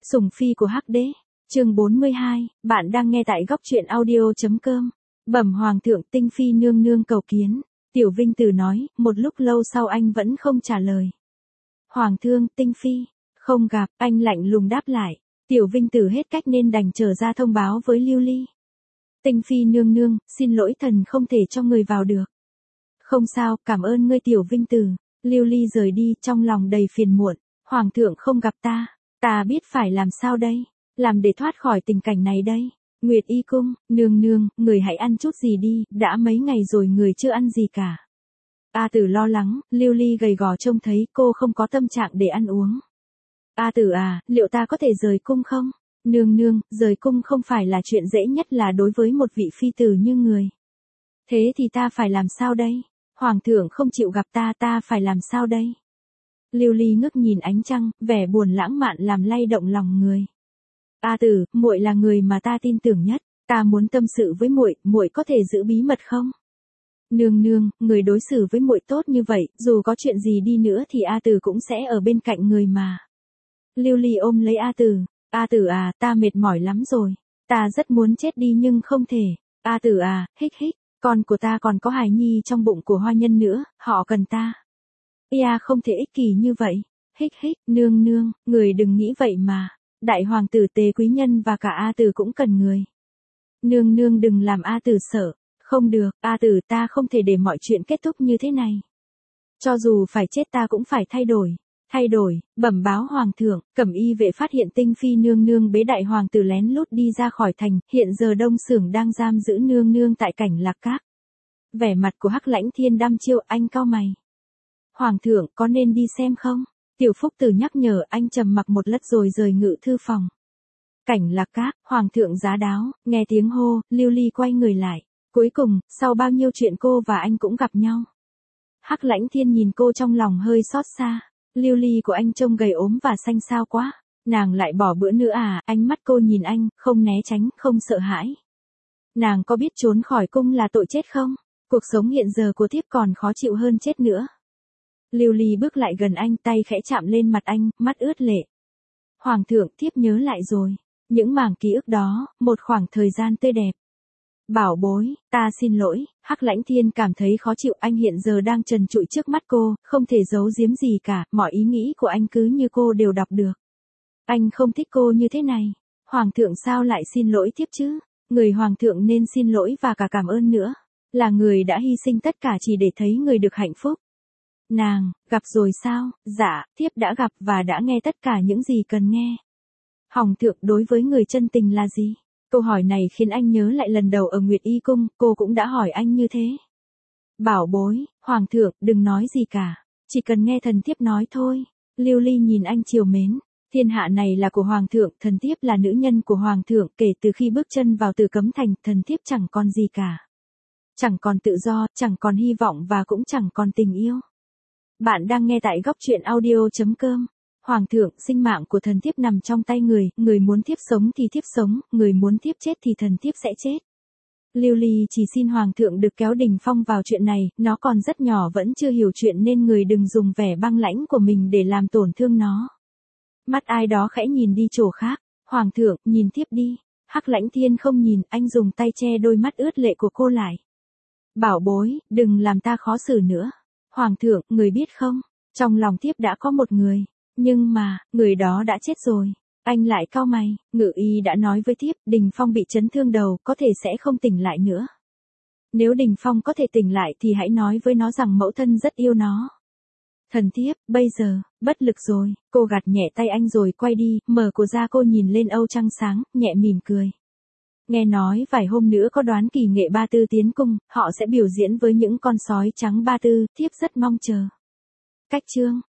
Sủng phi của Hắc đế. Chương 42, bạn đang nghe tại góc truyện audio.com. Bẩm hoàng thượng, Tinh phi nương nương cầu kiến. Tiểu Vinh Tử nói, một lúc lâu sau anh vẫn không trả lời. Hoàng thương, Tinh phi. Không gặp, anh lạnh lùng đáp lại. Tiểu Vinh Tử hết cách nên đành trở ra thông báo với Lưu Ly. Tinh phi nương nương, xin lỗi thần không thể cho người vào được. Không sao, cảm ơn ngươi Tiểu Vinh Tử. Lưu Ly rời đi trong lòng đầy phiền muộn. Hoàng thượng không gặp ta biết phải làm sao đây? Làm để thoát khỏi tình cảnh này đây? Nguyệt Y cung, nương nương, người hãy ăn chút gì đi, đã mấy ngày rồi người chưa ăn gì cả. A Tử lo lắng, Lưu Ly gầy gò trông thấy cô không có tâm trạng để ăn uống. A Tử à, liệu ta có thể rời cung không? Nương nương, rời cung không phải là chuyện dễ nhất là đối với một vị phi tử như người. Thế thì ta phải làm sao đây? Hoàng thượng không chịu gặp ta phải làm sao đây? Lưu Ly ngước nhìn ánh trăng, vẻ buồn lãng mạn làm lay động lòng người. A Tử, muội là người mà ta tin tưởng nhất, ta muốn tâm sự với muội có thể giữ bí mật không? Nương nương, người đối xử với muội tốt như vậy, dù có chuyện gì đi nữa thì A Tử cũng sẽ ở bên cạnh người mà. Lưu Ly ôm lấy A Tử à, ta mệt mỏi lắm rồi, ta rất muốn chết đi nhưng không thể. A Tử à, hích hích, con của ta còn có hài nhi trong bụng của Hoa Nhân nữa, họ cần ta. Không thể ích kỷ như vậy. Hích hích, nương nương, người đừng nghĩ vậy mà. Đại hoàng tử Tề Quý Nhân và cả A Tử cũng cần người. Nương nương đừng làm A Tử sợ. Không được, A Tử, ta không thể để mọi chuyện kết thúc như thế này. Cho dù phải chết ta cũng phải thay đổi. Bẩm báo hoàng thượng, Cẩm Y vệ phát hiện Tinh phi nương nương bế đại hoàng tử lén lút đi ra khỏi thành, hiện giờ Đông Xưởng đang giam giữ nương nương tại Cảnh Lạc Các. Vẻ mặt của Hắc Lãnh Thiên đăm chiêu, anh cau mày. Hoàng thượng, có nên đi xem không? Tiểu Phúc Tử nhắc nhở, anh trầm mặc một lát rồi rời ngự thư phòng. Cảnh Lạc Các, hoàng thượng giá đáo, nghe tiếng hô, Lưu Ly quay người lại. Cuối cùng, sau bao nhiêu chuyện cô và anh cũng gặp nhau. Hắc Lãnh Thiên nhìn cô trong lòng hơi xót xa. Lưu Ly của anh trông gầy ốm và xanh xao quá. Nàng lại bỏ bữa nữa à? Ánh mắt cô nhìn anh, không né tránh, không sợ hãi. Nàng có biết trốn khỏi cung là tội chết không? Cuộc sống hiện giờ của thiếp còn khó chịu hơn chết nữa. Lưu Ly bước lại gần anh, tay khẽ chạm lên mặt anh, mắt ướt lệ. Hoàng thượng, thiếp nhớ lại rồi. Những mảng ký ức đó, một khoảng thời gian tươi đẹp. Bảo bối, ta xin lỗi. Hắc Lãnh Thiên cảm thấy khó chịu, anh hiện giờ đang trần trụi trước mắt cô, không thể giấu giếm gì cả, mọi ý nghĩ của anh cứ như cô đều đọc được. Anh không thích cô như thế này. Hoàng thượng sao lại xin lỗi thiếp chứ? Người hoàng thượng nên xin lỗi và cả cảm ơn nữa. Là người đã hy sinh tất cả chỉ để thấy người được hạnh phúc. Nàng, gặp rồi sao? Dạ, thiếp đã gặp và đã nghe tất cả những gì cần nghe. Hoàng thượng đối với người chân tình là gì? Câu hỏi này khiến anh nhớ lại lần đầu ở Nguyệt Y cung, cô cũng đã hỏi anh như thế. Bảo bối, hoàng thượng, đừng nói gì cả. Chỉ cần nghe thần thiếp nói thôi. Lưu Ly nhìn anh trìu mến. Thiên hạ này là của hoàng thượng, thần thiếp là nữ nhân của hoàng thượng, kể từ khi bước chân vào Tử Cấm Thành, thần thiếp chẳng còn gì cả. Chẳng còn tự do, chẳng còn hy vọng và cũng chẳng còn tình yêu. Bạn đang nghe tại góc truyện audio.com. Hoàng thượng, sinh mạng của thần thiếp nằm trong tay người muốn thiếp sống thì thiếp sống, người muốn thiếp chết thì thần thiếp sẽ chết. Lưu Ly chỉ xin hoàng thượng được kéo Đình Phong vào chuyện này, nó còn rất nhỏ vẫn chưa hiểu chuyện nên người đừng dùng vẻ băng lãnh của mình để làm tổn thương nó. Mắt ai đó khẽ nhìn đi chỗ khác. Hoàng thượng, nhìn thiếp đi. Hắc Lãnh Thiên không nhìn, anh dùng tay che đôi mắt ướt lệ của cô lại. Bảo bối, đừng làm ta khó xử nữa. Hoàng thượng, người biết không, trong lòng thiếp đã có một người. Nhưng mà, người đó đã chết rồi. Anh lại cau mày, Ngự Y đã nói với thiếp, Đình Phong bị chấn thương đầu, có thể sẽ không tỉnh lại nữa. Nếu Đình Phong có thể tỉnh lại thì hãy nói với nó rằng mẫu thân rất yêu nó. Thần thiếp, bây giờ, bất lực rồi. Cô gạt nhẹ tay anh rồi quay đi, mở cổ ra cô nhìn lên âu trăng sáng, nhẹ mỉm cười. Nghe nói vài hôm nữa có đoán kỳ nghệ Ba Tư tiến cung, họ sẽ biểu diễn với những con sói trắng Ba Tư, thiếp rất mong chờ. Cách chương